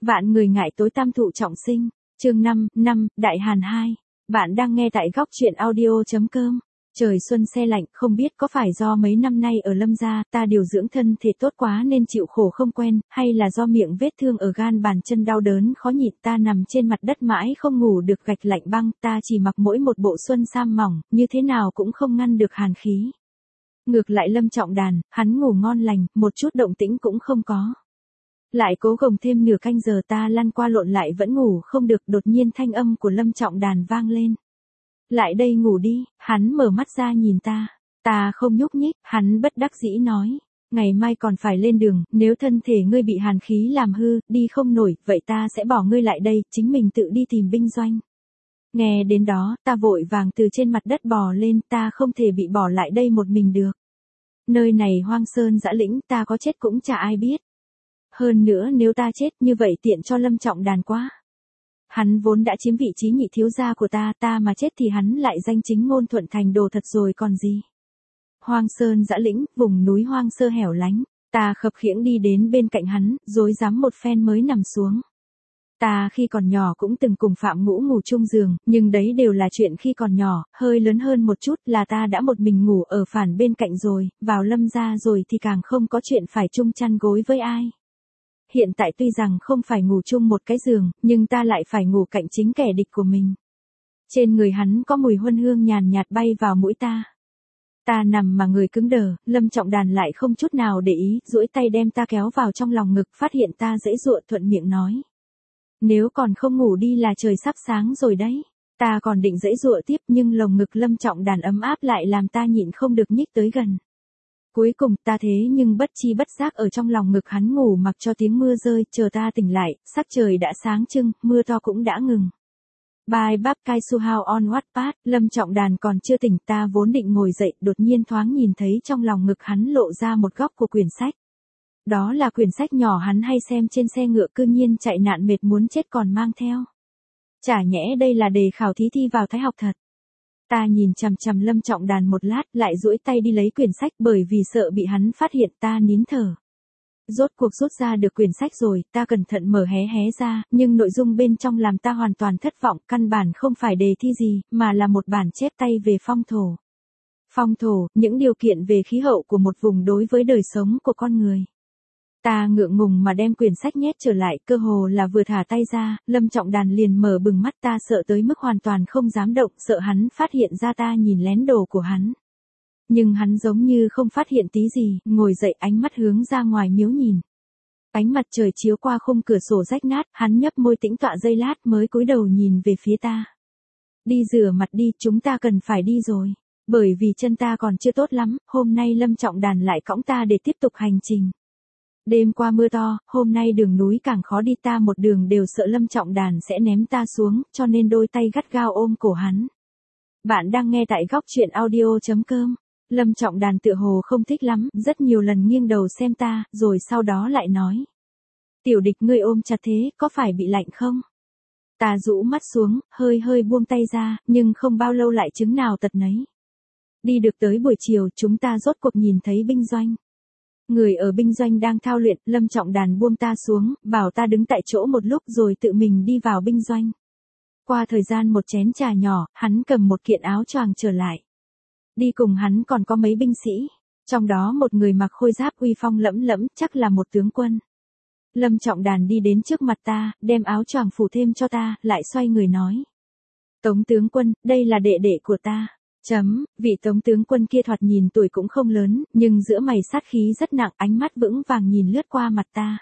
Vạn người ngại tối tam thụ trọng sinh, chương 5, Đại Hàn 2. Bạn đang nghe tại góc truyện audio.com. Trời xuân se lạnh, không biết có phải do mấy năm nay ở Lâm gia ta điều dưỡng thân thể tốt quá nên chịu khổ không quen, hay là do miệng vết thương ở gan bàn chân đau đớn khó nhịn. Ta nằm trên mặt đất mãi không ngủ được, gạch lạnh băng, ta chỉ mặc mỗi một bộ xuân sam mỏng, như thế nào cũng không ngăn được hàn khí. Ngược lại Lâm Trọng Đàn, hắn ngủ ngon lành, một chút động tĩnh cũng không có. Lại cố gồng thêm nửa canh giờ, ta lăn qua lộn lại vẫn ngủ không được. Đột nhiên thanh âm của Lâm Trọng Đàn vang lên. Lại đây ngủ đi. Hắn mở mắt ra nhìn ta. Ta không nhúc nhích. Hắn bất đắc dĩ nói. Ngày mai còn phải lên đường, nếu thân thể ngươi bị hàn khí làm hư, đi không nổi, vậy ta sẽ bỏ ngươi lại đây, chính mình tự đi tìm binh doanh. Nghe đến đó, ta vội vàng từ trên mặt đất bò lên, ta không thể bị bỏ lại đây một mình được. Nơi này hoang sơn dã lĩnh, ta có chết cũng chả ai biết. Hơn nữa nếu ta chết như vậy tiện cho Lâm Trọng Đàn quá. Hắn vốn đã chiếm vị trí nhị thiếu gia của ta mà chết thì hắn lại danh chính ngôn thuận thành đồ thật rồi còn gì. Hoang sơn dã lĩnh, vùng núi hoang sơ hẻo lánh, ta khập khiễng đi đến bên cạnh hắn, rối rắm một phen mới nằm xuống. Ta khi còn nhỏ cũng từng cùng Phạm Ngũ ngủ chung giường, nhưng đấy đều là chuyện khi còn nhỏ, hơi lớn hơn một chút là ta đã một mình ngủ ở phản bên cạnh rồi, vào Lâm gia rồi thì càng không có chuyện phải chung chăn gối với ai. Hiện tại tuy rằng không phải ngủ chung một cái giường, nhưng ta lại phải ngủ cạnh chính kẻ địch của mình. Trên người hắn có mùi huân hương nhàn nhạt bay vào mũi ta. Ta nằm mà người cứng đờ, Lâm Trọng Đàn lại không chút nào để ý, duỗi tay đem ta kéo vào trong lòng ngực, phát hiện ta giãy giụa thuận miệng nói. Nếu còn không ngủ đi là trời sắp sáng rồi đấy. Ta còn định giãy giụa tiếp nhưng lồng ngực Lâm Trọng Đàn ấm áp lại làm ta nhịn không được nhích tới gần. Cuối cùng ta thế nhưng bất chi bất giác ở trong lòng ngực hắn ngủ mặc cho tiếng mưa rơi, chờ ta tỉnh lại, sắc trời đã sáng trưng, mưa to cũng đã ngừng. Bài bắp cai su hao on Wattpad, Lâm Trọng Đàn còn chưa tỉnh, ta vốn định ngồi dậy, đột nhiên thoáng nhìn thấy trong lòng ngực hắn lộ ra một góc của quyển sách. Đó là quyển sách nhỏ hắn hay xem trên xe ngựa, cư nhiên chạy nạn mệt muốn chết còn mang theo. Chả nhẽ đây là đề khảo thí thi vào Thái học thật. Ta nhìn chằm chằm Lâm Trọng Đàn một lát, lại duỗi tay đi lấy quyển sách, bởi vì sợ bị hắn phát hiện ta nín thở. Rốt cuộc rút ra được quyển sách rồi, ta cẩn thận mở hé hé ra, nhưng nội dung bên trong làm ta hoàn toàn thất vọng, căn bản không phải đề thi gì, mà là một bản chép tay về phong thổ. Phong thổ, những điều kiện về khí hậu của một vùng đối với đời sống của con người. Ta ngượng ngùng mà đem quyển sách nhét trở lại, cơ hồ là vừa thả tay ra, Lâm Trọng Đàn liền mở bừng mắt, ta sợ tới mức hoàn toàn không dám động, sợ hắn phát hiện ra ta nhìn lén đồ của hắn. Nhưng hắn giống như không phát hiện tí gì, ngồi dậy ánh mắt hướng ra ngoài miếu nhìn. Ánh mặt trời chiếu qua khung cửa sổ rách nát, hắn nhấp môi tĩnh tọa giây lát mới cúi đầu nhìn về phía ta. Đi rửa mặt đi, chúng ta cần phải đi rồi. Bởi vì chân ta còn chưa tốt lắm, hôm nay Lâm Trọng Đàn lại cõng ta để tiếp tục hành trình. Đêm qua mưa to, hôm nay đường núi càng khó đi, ta một đường đều sợ Lâm Trọng Đàn sẽ ném ta xuống, cho nên đôi tay gắt gao ôm cổ hắn. Bạn đang nghe tại góc truyện audio.com. Lâm Trọng Đàn tựa hồ không thích lắm, rất nhiều lần nghiêng đầu xem ta, rồi sau đó lại nói. Tiểu địch ngươi ôm chặt thế, có phải bị lạnh không? Ta rũ mắt xuống, hơi buông tay ra, nhưng không bao lâu lại chứng nào tật nấy. Đi được tới buổi chiều, chúng ta rốt cuộc nhìn thấy binh doanh. Người ở binh doanh đang thao luyện, Lâm Trọng Đàn buông ta xuống, bảo ta đứng tại chỗ một lúc rồi tự mình đi vào binh doanh. Qua thời gian một chén trà nhỏ, hắn cầm một kiện áo choàng trở lại. Đi cùng hắn còn có mấy binh sĩ, trong đó một người mặc khôi giáp uy phong lẫm lẫm, chắc là một tướng quân. Lâm Trọng Đàn đi đến trước mặt ta, đem áo choàng phủ thêm cho ta, lại xoay người nói. Tống tướng quân, đây là đệ đệ của ta. Vị tống tướng quân kia thoạt nhìn tuổi cũng không lớn, nhưng giữa mày sát khí rất nặng, ánh mắt vững vàng nhìn lướt qua mặt ta.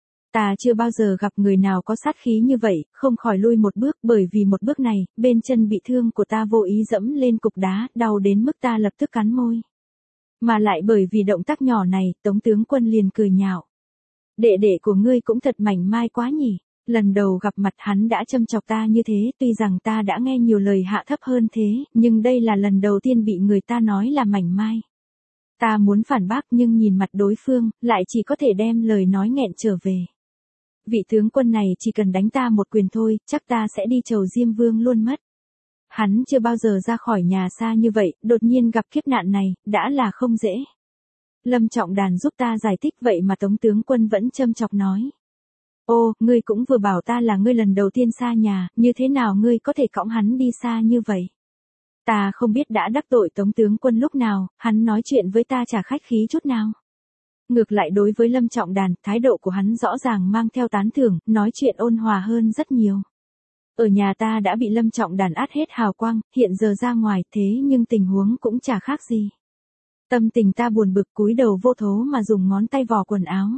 Ta chưa bao giờ gặp người nào có sát khí như vậy, không khỏi lui một bước, bởi vì một bước này, bên chân bị thương của ta vô ý dẫm lên cục đá, đau đến mức ta lập tức cắn môi. Mà lại bởi vì động tác nhỏ này, tống tướng quân liền cười nhạo. Đệ đệ của ngươi cũng thật mảnh mai quá nhỉ. Lần đầu gặp mặt hắn đã châm chọc ta như thế, tuy rằng ta đã nghe nhiều lời hạ thấp hơn thế, nhưng đây là lần đầu tiên bị người ta nói là mảnh mai. Ta muốn phản bác nhưng nhìn mặt đối phương, lại chỉ có thể đem lời nói nghẹn trở về. Vị tướng quân này chỉ cần đánh ta một quyền thôi, chắc ta sẽ đi chầu Diêm Vương luôn mất. Hắn chưa bao giờ ra khỏi nhà xa như vậy, đột nhiên gặp kiếp nạn này, đã là không dễ. Lâm Trọng Đàn giúp ta giải thích vậy mà Tống tướng quân vẫn châm chọc nói. Ô, ngươi cũng vừa bảo ta là ngươi lần đầu tiên xa nhà, như thế nào ngươi có thể cõng hắn đi xa như vậy? Ta không biết đã đắc tội Tống tướng quân lúc nào, hắn nói chuyện với ta chả khách khí chút nào. Ngược lại đối với Lâm Trọng Đàn, thái độ của hắn rõ ràng mang theo tán thưởng, nói chuyện ôn hòa hơn rất nhiều. Ở nhà ta đã bị Lâm Trọng Đàn át hết hào quang, hiện giờ ra ngoài thế nhưng tình huống cũng chả khác gì. Tâm tình ta buồn bực cúi đầu vô thố mà dùng ngón tay vò quần áo.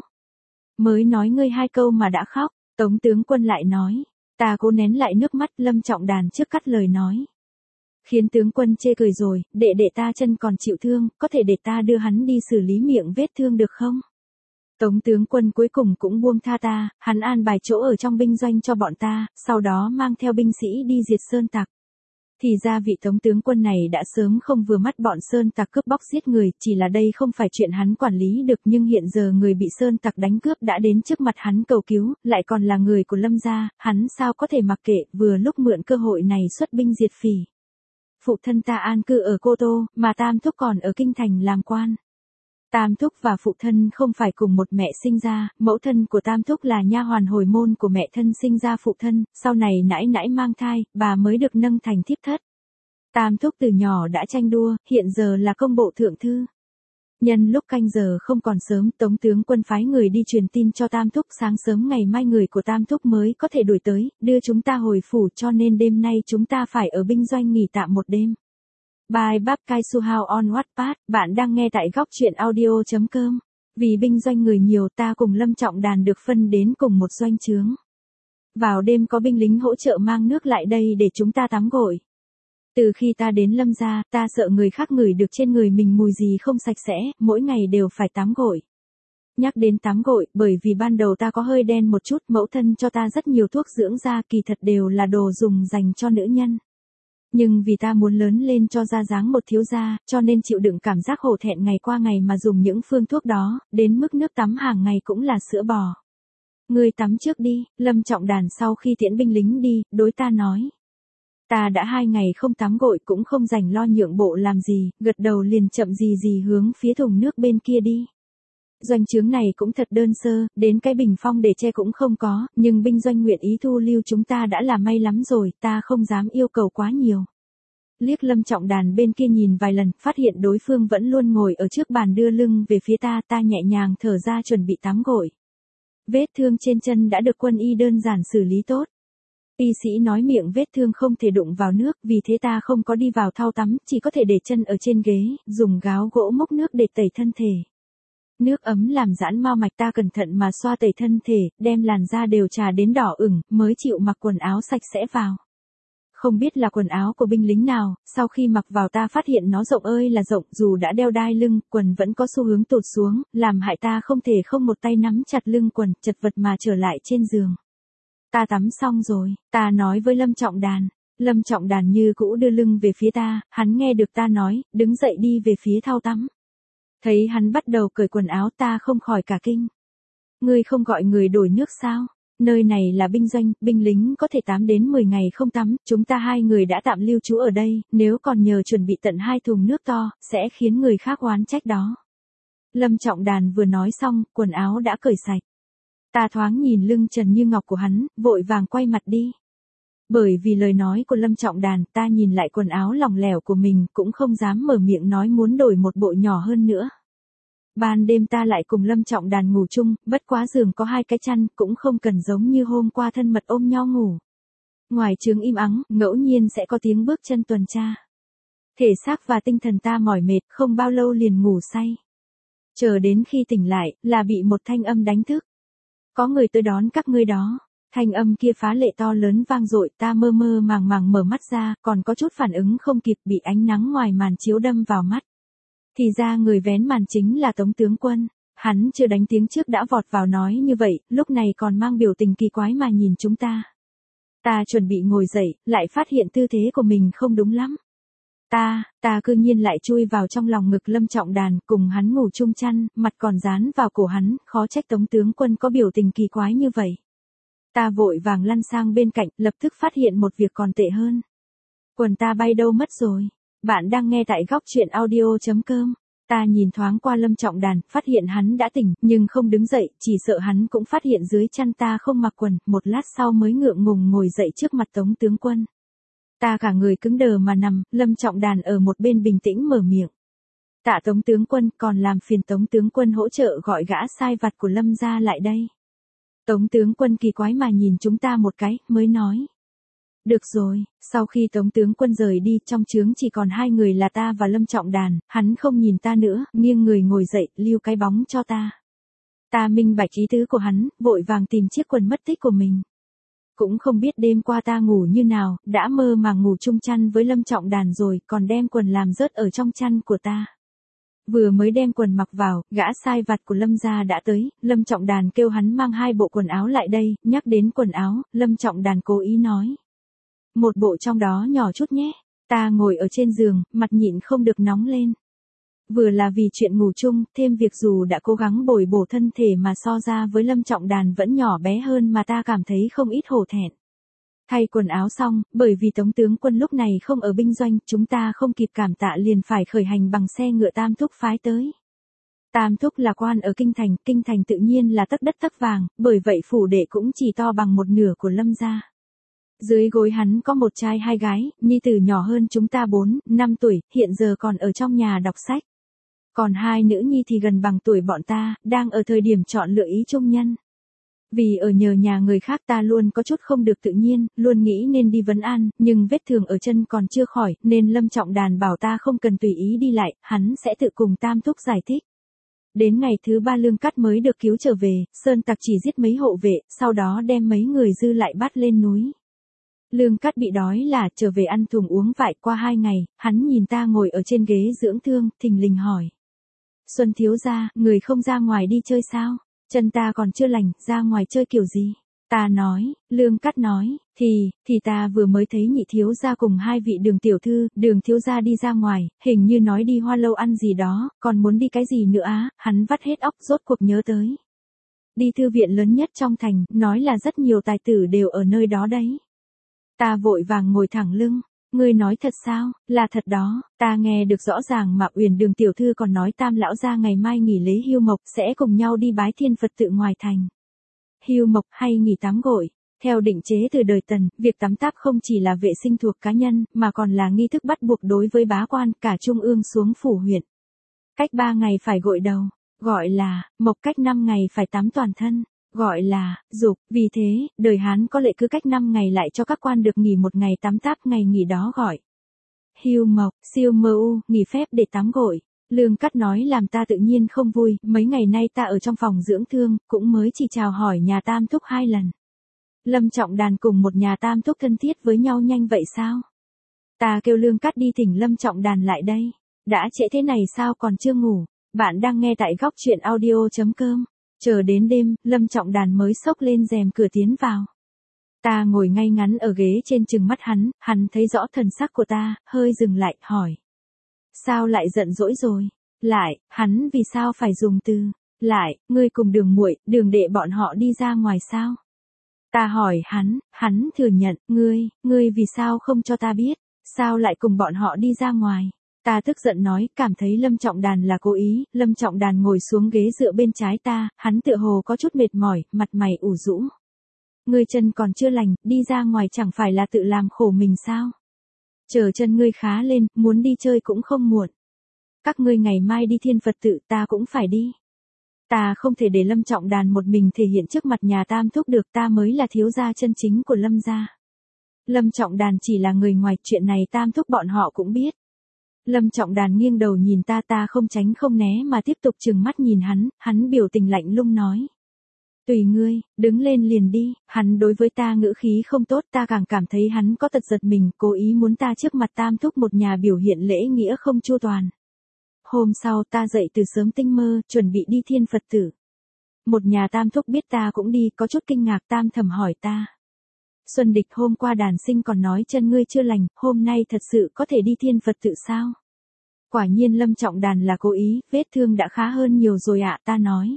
Mới nói ngươi 2 câu mà đã khóc, Tống tướng quân lại nói. Ta cố nén lại nước mắt, Lâm Trọng Đàn trước cắt lời nói. Khiến tướng quân chê cười rồi, đệ ta chân còn chịu thương, có thể để ta đưa hắn đi xử lý miệng vết thương được không? Tống tướng quân cuối cùng cũng buông tha ta, hắn an bài chỗ ở trong binh doanh cho bọn ta, sau đó mang theo binh sĩ đi diệt sơn tặc. Thì ra vị Tống tướng quân này đã sớm không vừa mắt bọn sơn tặc cướp bóc giết người, chỉ là đây không phải chuyện hắn quản lý được, nhưng hiện giờ người bị sơn tặc đánh cướp đã đến trước mặt hắn cầu cứu, lại còn là người của Lâm gia, hắn sao có thể mặc kệ, vừa lúc mượn cơ hội này xuất binh diệt phỉ. Phụ thân ta an cư ở Cô Tô, mà Tam Thúc còn ở Kinh Thành làm quan. Tam Thúc và phụ thân không phải cùng một mẹ sinh ra, mẫu thân của Tam Thúc là nha hoàn hồi môn của mẹ thân sinh ra phụ thân, sau này nãi nãi mang thai, bà mới được nâng thành thiếp thất. Tam Thúc từ nhỏ đã tranh đua, hiện giờ là công bộ thượng thư. Nhân lúc canh giờ không còn sớm, Tống tướng quân phái người đi truyền tin cho Tam Thúc, sáng sớm ngày mai người của Tam Thúc mới có thể đuổi tới, đưa chúng ta hồi phủ, cho nên đêm nay chúng ta phải ở binh doanh nghỉ tạm một đêm. Bài Bab Kai Suhao on Wattpad, bạn đang nghe tại góc truyện audio.com. Vì binh doanh người nhiều, ta cùng Lâm Trọng Đàn được phân đến cùng một doanh trướng. Vào đêm có binh lính hỗ trợ mang nước lại đây để chúng ta tắm gội. Từ khi ta đến Lâm gia, ta sợ người khác ngửi được trên người mình mùi gì không sạch sẽ, mỗi ngày đều phải tắm gội. Nhắc đến tắm gội, bởi vì ban đầu ta có hơi đen một chút, mẫu thân cho ta rất nhiều thuốc dưỡng da, kỳ thật đều là đồ dùng dành cho nữ nhân. Nhưng vì ta muốn lớn lên cho ra dáng một thiếu gia, cho nên chịu đựng cảm giác hổ thẹn ngày qua ngày mà dùng những phương thuốc đó, đến mức nước tắm hàng ngày cũng là sữa bò. Ngươi tắm trước đi, Lâm Trọng Đàn sau khi tiễn binh lính đi, đối ta nói. Ta đã 2 ngày không tắm gội cũng không rảnh lo nhượng bộ làm gì, gật đầu liền chậm gì hướng phía thùng nước bên kia đi. Doanh trướng này cũng thật đơn sơ, đến cái bình phong để che cũng không có, nhưng binh doanh nguyện ý thu lưu chúng ta đã là may lắm rồi, ta không dám yêu cầu quá nhiều. Liếc Lâm Trọng Đàn bên kia nhìn vài lần, phát hiện đối phương vẫn luôn ngồi ở trước bàn đưa lưng về phía ta, ta nhẹ nhàng thở ra chuẩn bị tắm gội. Vết thương trên chân đã được quân y đơn giản xử lý tốt. Y sĩ nói miệng vết thương không thể đụng vào nước, vì thế ta không có đi vào thau tắm, chỉ có thể để chân ở trên ghế, dùng gáo gỗ múc nước để tẩy thân thể. Nước ấm làm giãn mao mạch, ta cẩn thận mà xoa tẩy thân thể, đem làn da đều trà đến đỏ ửng, mới chịu mặc quần áo sạch sẽ vào. Không biết là quần áo của binh lính nào, sau khi mặc vào ta phát hiện nó rộng ơi là rộng, dù đã đeo đai lưng, quần vẫn có xu hướng tụt xuống, làm hại ta không thể không một tay nắm chặt lưng quần, chật vật mà trở lại trên giường. Ta tắm xong rồi, ta nói với Lâm Trọng Đàn. Lâm Trọng Đàn như cũ đưa lưng về phía ta, hắn nghe được ta nói, đứng dậy đi về phía thau tắm. Thấy hắn bắt đầu cởi quần áo, ta không khỏi cả kinh. Ngươi không gọi người đổi nước sao? Nơi này là binh doanh, binh lính có thể 8 đến 10 ngày không tắm, chúng ta 2 người đã tạm lưu trú ở đây, nếu còn nhờ chuẩn bị tận 2 thùng nước to, sẽ khiến người khác oán trách đó. Lâm Trọng Đàn vừa nói xong, quần áo đã cởi sạch. Ta thoáng nhìn lưng trần như ngọc của hắn, vội vàng quay mặt đi. Bởi vì lời nói của Lâm Trọng Đàn, ta nhìn lại quần áo lỏng lẻo của mình, cũng không dám mở miệng nói muốn đổi một bộ nhỏ hơn nữa. Ban đêm ta lại cùng Lâm Trọng Đàn ngủ chung, bất quá giường có 2 cái chăn, cũng không cần giống như hôm qua thân mật ôm nhau ngủ. Ngoài trướng im ắng, ngẫu nhiên sẽ có tiếng bước chân tuần tra. Thể xác và tinh thần ta mỏi mệt, không bao lâu liền ngủ say. Chờ đến khi tỉnh lại, là bị một thanh âm đánh thức. Có người tới đón các ngươi đó. Thanh âm kia phá lệ to lớn vang dội, ta mơ màng mở mắt ra, còn có chút phản ứng không kịp, bị ánh nắng ngoài màn chiếu đâm vào mắt. Thì ra người vén màn chính là Tống tướng quân. Hắn chưa đánh tiếng trước đã vọt vào nói như vậy, lúc này còn mang biểu tình kỳ quái mà nhìn chúng ta. Ta chuẩn bị ngồi dậy, lại phát hiện tư thế của mình không đúng lắm. Ta cư nhiên lại chui vào trong lòng ngực Lâm Trọng Đàn, cùng hắn ngủ chung chăn, mặt còn dán vào cổ hắn, khó trách Tống tướng quân có biểu tình kỳ quái như vậy. Ta vội vàng lăn sang bên cạnh, lập tức phát hiện một việc còn tệ hơn. Quần ta bay đâu mất rồi? Bạn đang nghe tại góc truyện audio.com. Ta nhìn thoáng qua Lâm Trọng Đàn, phát hiện hắn đã tỉnh, nhưng không đứng dậy, chỉ sợ hắn cũng phát hiện dưới chăn ta không mặc quần, một lát sau mới ngượng ngùng ngồi dậy trước mặt Tống tướng quân. Ta cả người cứng đờ mà nằm, Lâm Trọng Đàn ở một bên bình tĩnh mở miệng. Tạ Tống tướng quân, còn làm phiền Tống tướng quân hỗ trợ gọi gã sai vặt của Lâm gia lại đây. Tống tướng quân kỳ quái mà nhìn chúng ta một cái, mới nói. Được rồi, sau khi Tống tướng quân rời đi, trong trướng chỉ còn hai người là ta và Lâm Trọng Đàn, hắn không nhìn ta nữa, nghiêng người ngồi dậy, lưu cái bóng cho ta. Ta minh bạch ý tứ của hắn, vội vàng tìm chiếc quần mất tích của mình. Cũng không biết đêm qua ta ngủ như nào, đã mơ màng ngủ chung chăn với Lâm Trọng Đàn rồi, còn đem quần làm rớt ở trong chăn của ta. Vừa mới đem quần mặc vào, gã sai vặt của Lâm gia đã tới, Lâm Trọng Đàn kêu hắn mang 2 bộ quần áo lại đây, nhắc đến quần áo, Lâm Trọng Đàn cố ý nói. Một bộ trong đó nhỏ chút nhé, ta ngồi ở trên giường, mặt nhịn không được nóng lên. Vừa là vì chuyện ngủ chung, thêm việc dù đã cố gắng bồi bổ thân thể mà so ra với Lâm Trọng Đàn vẫn nhỏ bé hơn mà ta cảm thấy không ít hổ thẹn. Thay quần áo xong, bởi vì Tống tướng quân lúc này không ở binh doanh, chúng ta không kịp cảm tạ liền phải khởi hành bằng xe ngựa Tam Thúc phái tới. Tam Thúc là quan ở Kinh Thành tự nhiên là tấc đất tấc vàng, bởi vậy phủ đệ cũng chỉ to bằng một nửa của Lâm gia. Dưới gối hắn có một trai 2 gái, nhi tử nhỏ hơn chúng ta 4, 5 tuổi, hiện giờ còn ở trong nhà đọc sách. Còn 2 nữ nhi thì gần bằng tuổi bọn ta, đang ở thời điểm chọn lựa ý trung nhân. Vì ở nhờ nhà người khác ta luôn có chút không được tự nhiên, luôn nghĩ nên đi vấn an, nhưng vết thương ở chân còn chưa khỏi, nên Lâm Trọng Đàn bảo ta không cần tùy ý đi lại, hắn sẽ tự cùng Tam Thúc giải thích. Đến ngày thứ 3 Lương Cát mới được cứu trở về, sơn tặc chỉ giết mấy hộ vệ, sau đó đem mấy người dư lại bắt lên núi. Lương Cát bị đói là trở về ăn thùng uống vại. Qua 2 ngày, hắn nhìn ta ngồi ở trên ghế dưỡng thương, thình lình hỏi. Xuân thiếu gia, người không ra ngoài đi chơi sao? Chân ta còn chưa lành, ra ngoài chơi kiểu gì? Ta nói, Lương Cát nói, thì ta vừa mới thấy nhị thiếu gia cùng 2 vị Đường thiếu gia đi ra ngoài, hình như nói đi Hoa Lâu ăn gì đó, còn muốn đi cái gì nữa á, hắn vắt hết óc rốt cuộc nhớ tới. Đi thư viện lớn nhất trong thành, nói là rất nhiều tài tử đều ở nơi đó đấy. Ta vội vàng ngồi thẳng lưng. Ngươi nói thật sao? Là thật đó, ta nghe được rõ ràng mà Uyển Đường tiểu thư còn nói Tam lão gia ngày mai nghỉ lễ hưu mộc sẽ cùng nhau đi bái thiên Phật tự ngoài thành. Hưu mộc hay nghỉ tắm gội? Theo định chế từ đời Tần, việc tắm táp không chỉ là vệ sinh thuộc cá nhân, mà còn là nghi thức bắt buộc đối với bá quan cả trung ương xuống phủ huyện. Cách 3 ngày phải gội đầu, gọi là mộc, cách 5 ngày phải tắm toàn thân, gọi là dục. Vì thế, đời Hán có lệ cứ cách 5 ngày lại cho các quan được nghỉ 1 ngày tắm táp, ngày nghỉ đó gọi hưu mộc, siêu mơ u, nghỉ phép để tắm gội. Lương Cát nói làm ta tự nhiên không vui, mấy ngày nay ta ở trong phòng dưỡng thương, cũng mới chỉ chào hỏi nhà Tam Thúc 2 lần. Lâm Trọng Đàn cùng một nhà Tam Thúc thân thiết với nhau nhanh vậy sao? Ta kêu Lương Cát đi thỉnh Lâm Trọng Đàn lại đây. Đã trễ thế này sao còn chưa ngủ? Bạn đang nghe tại góc truyện audio.com. Chờ đến đêm, Lâm Trọng Đàn mới xốc lên rèm cửa tiến vào. Ta ngồi ngay ngắn ở ghế trên chừng mắt hắn thấy rõ thần sắc của ta, hơi dừng lại, hỏi. Sao lại giận dỗi rồi? Lại, hắn vì sao phải dùng từ, lại, ngươi cùng Đường muội, Đường đệ bọn họ đi ra ngoài sao? Ta hỏi hắn thừa nhận, ngươi vì sao không cho ta biết, sao lại cùng bọn họ đi ra ngoài? Ta tức giận nói, cảm thấy Lâm Trọng Đàn là cố ý. Lâm Trọng Đàn ngồi xuống ghế dựa bên trái ta, hắn tựa hồ có chút mệt mỏi, mặt mày ủ rũ. Ngươi chân còn chưa lành, đi ra ngoài chẳng phải là tự làm khổ mình sao? Chờ chân ngươi khá lên, muốn đi chơi cũng không muộn. Các ngươi ngày mai đi thiên Phật tự, ta cũng phải đi. Ta không thể để Lâm Trọng Đàn một mình thể hiện trước mặt nhà Tam Thúc được, ta mới là thiếu gia chân chính của Lâm gia. Lâm Trọng Đàn chỉ là người ngoài, chuyện này Tam Thúc bọn họ cũng biết. Lâm Trọng Đàn nghiêng đầu nhìn ta không tránh không né mà tiếp tục trừng mắt nhìn hắn biểu tình lạnh lùng nói. Tùy ngươi, đứng lên liền đi. Hắn đối với ta ngữ khí không tốt, ta càng cảm thấy hắn có tật giật mình, cố ý muốn ta trước mặt Tam Thúc một nhà biểu hiện lễ nghĩa không chu toàn. Hôm sau ta dậy từ sớm tinh mơ, chuẩn bị đi thiên Phật tử. Một nhà Tam Thúc biết ta cũng đi, có chút kinh ngạc, Tam thầm hỏi ta. Xuân Địch, hôm qua Đàn Sinh còn nói chân ngươi chưa lành, hôm nay thật sự có thể đi thiên Phật tự sao? Quả nhiên Lâm Trọng Đàn là cố ý, vết thương đã khá hơn nhiều rồi ạ, ta nói.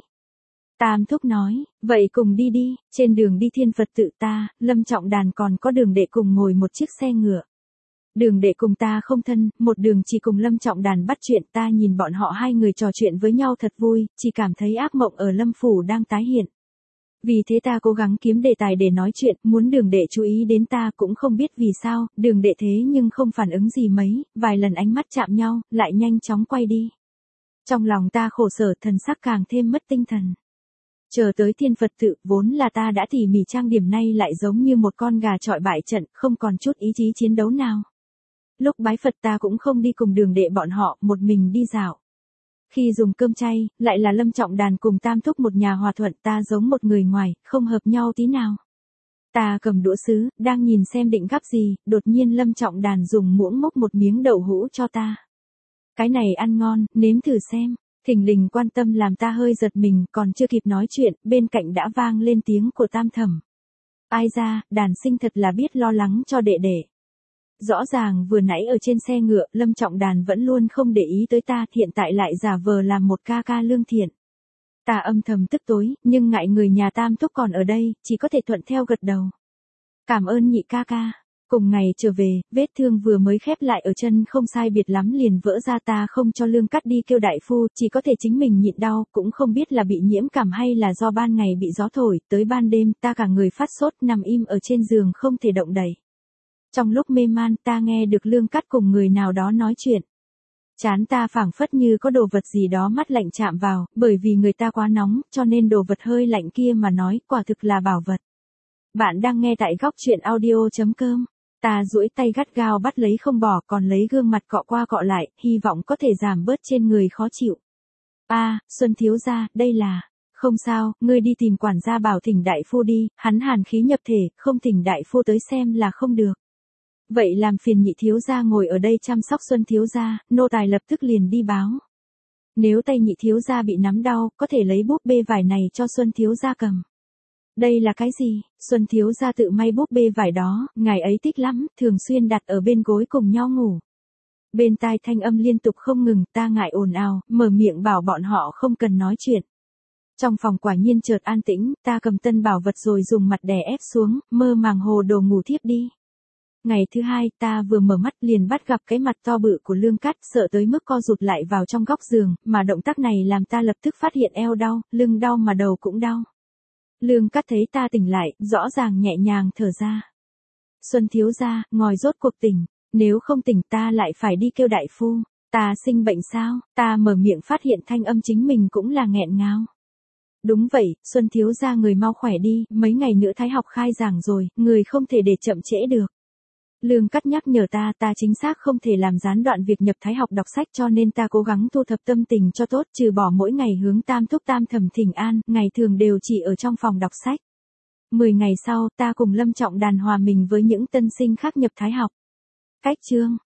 Tam Thúc nói, vậy cùng đi đi. Trên đường đi thiên Phật tự ta, Lâm Trọng Đàn còn có Đường đệ cùng ngồi một chiếc xe ngựa. Đường Đệ cùng ta không thân, một đường chỉ cùng Lâm Trọng Đàn bắt chuyện, ta nhìn bọn họ hai người trò chuyện với nhau thật vui, chỉ cảm thấy ác mộng ở Lâm Phủ đang tái hiện. Vì thế ta cố gắng kiếm đề tài để nói chuyện, muốn Đường Đệ chú ý đến ta, cũng không biết vì sao, Đường Đệ thế nhưng không phản ứng gì mấy, vài lần ánh mắt chạm nhau, lại nhanh chóng quay đi. Trong lòng ta khổ sở, thần sắc càng thêm mất tinh thần. Chờ tới Thiên Phật tự, vốn là ta đã tỉ mỉ trang điểm, nay lại giống như một con gà chọi bại trận, không còn chút ý chí chiến đấu nào. Lúc bái Phật ta cũng không đi cùng Đường Đệ bọn họ, một mình đi dạo. Khi dùng cơm chay, lại là Lâm Trọng Đàn cùng Tam Thúc một nhà hòa thuận, ta giống một người ngoài, không hợp nhau tí nào. Ta cầm đũa sứ, đang nhìn xem định gắp gì, đột nhiên Lâm Trọng Đàn dùng muỗng múc một miếng đậu hũ cho ta. Cái này ăn ngon, nếm thử xem. Thình lình quan tâm làm ta hơi giật mình, còn chưa kịp nói chuyện, bên cạnh đã vang lên tiếng của Tam Thẩm. Ai ra, Đàn sinh thật là biết lo lắng cho đệ đệ. Rõ ràng vừa nãy ở trên xe ngựa, Lâm Trọng Đàn vẫn luôn không để ý tới ta, hiện tại lại giả vờ làm một ca ca lương thiện. Ta âm thầm tức tối, nhưng ngại người nhà Tam Thúc còn ở đây, chỉ có thể thuận theo gật đầu. Cảm ơn nhị ca ca. Cùng ngày trở về, vết thương vừa mới khép lại ở chân không sai biệt lắm liền vỡ ra, ta không cho Lương Cắt đi kêu đại phu, chỉ có thể chính mình nhịn đau, cũng không biết là bị nhiễm cảm hay là do ban ngày bị gió thổi, tới ban đêm ta cả người phát sốt nằm im ở trên giường không thể động đậy. Trong lúc mê man ta nghe được Lương Cắt cùng người nào đó nói chuyện. Chán ta phảng phất như có đồ vật gì đó mắt lạnh chạm vào, bởi vì người ta quá nóng, cho nên đồ vật hơi lạnh kia mà nói, quả thực là bảo vật. Bạn đang nghe tại góc truyện audio.com. Ta duỗi tay gắt gao bắt lấy không bỏ, còn lấy gương mặt cọ qua cọ lại, hy vọng có thể giảm bớt trên người khó chịu. Xuân thiếu gia, đây là... Không sao, ngươi đi tìm quản gia bảo thỉnh đại phu đi, hắn hàn khí nhập thể, không thỉnh đại phu tới xem là không được. Vậy làm phiền nhị thiếu gia ngồi ở đây chăm sóc Xuân thiếu gia, nô tài lập tức liền đi báo. Nếu tay nhị thiếu gia bị nắm đau, có thể lấy búp bê vải này cho Xuân thiếu gia cầm. Đây là cái gì? Xuân thiếu gia tự may búp bê vải đó, ngày ấy thích lắm, thường xuyên đặt ở bên gối cùng nhau ngủ. Bên tai thanh âm liên tục không ngừng, ta ngại ồn ào, mở miệng bảo bọn họ không cần nói chuyện. Trong phòng quả nhiên chợt an tĩnh, ta cầm tân bảo vật rồi dùng mặt đè ép xuống, mơ màng hồ đồ ngủ thiếp đi. Ngày thứ hai, ta vừa mở mắt liền bắt gặp cái mặt to bự của Lương Cắt, sợ tới mức co rụt lại vào trong góc giường, mà động tác này làm ta lập tức phát hiện eo đau, lưng đau mà đầu cũng đau. Lương Cắt thấy ta tỉnh lại, rõ ràng nhẹ nhàng thở ra. Xuân thiếu gia, ngồi rốt cuộc tỉnh, nếu không tỉnh ta lại phải đi kêu đại phu. Ta sinh bệnh sao? Ta mở miệng phát hiện thanh âm chính mình cũng là nghẹn ngào. Đúng vậy, Xuân thiếu gia người mau khỏe đi, mấy ngày nữa thái học khai giảng rồi, người không thể để chậm trễ được. Lương Cắt nhắc nhở ta chính xác không thể làm gián đoạn việc nhập thái học đọc sách, cho nên ta cố gắng thu thập tâm tình cho tốt, trừ bỏ mỗi ngày hướng Tam Thúc Tam Thẩm thỉnh an, ngày thường đều chỉ ở trong phòng đọc sách. 10 ngày sau, ta cùng Lâm Trọng Đàn hòa mình với những tân sinh khác nhập thái học. Cách chương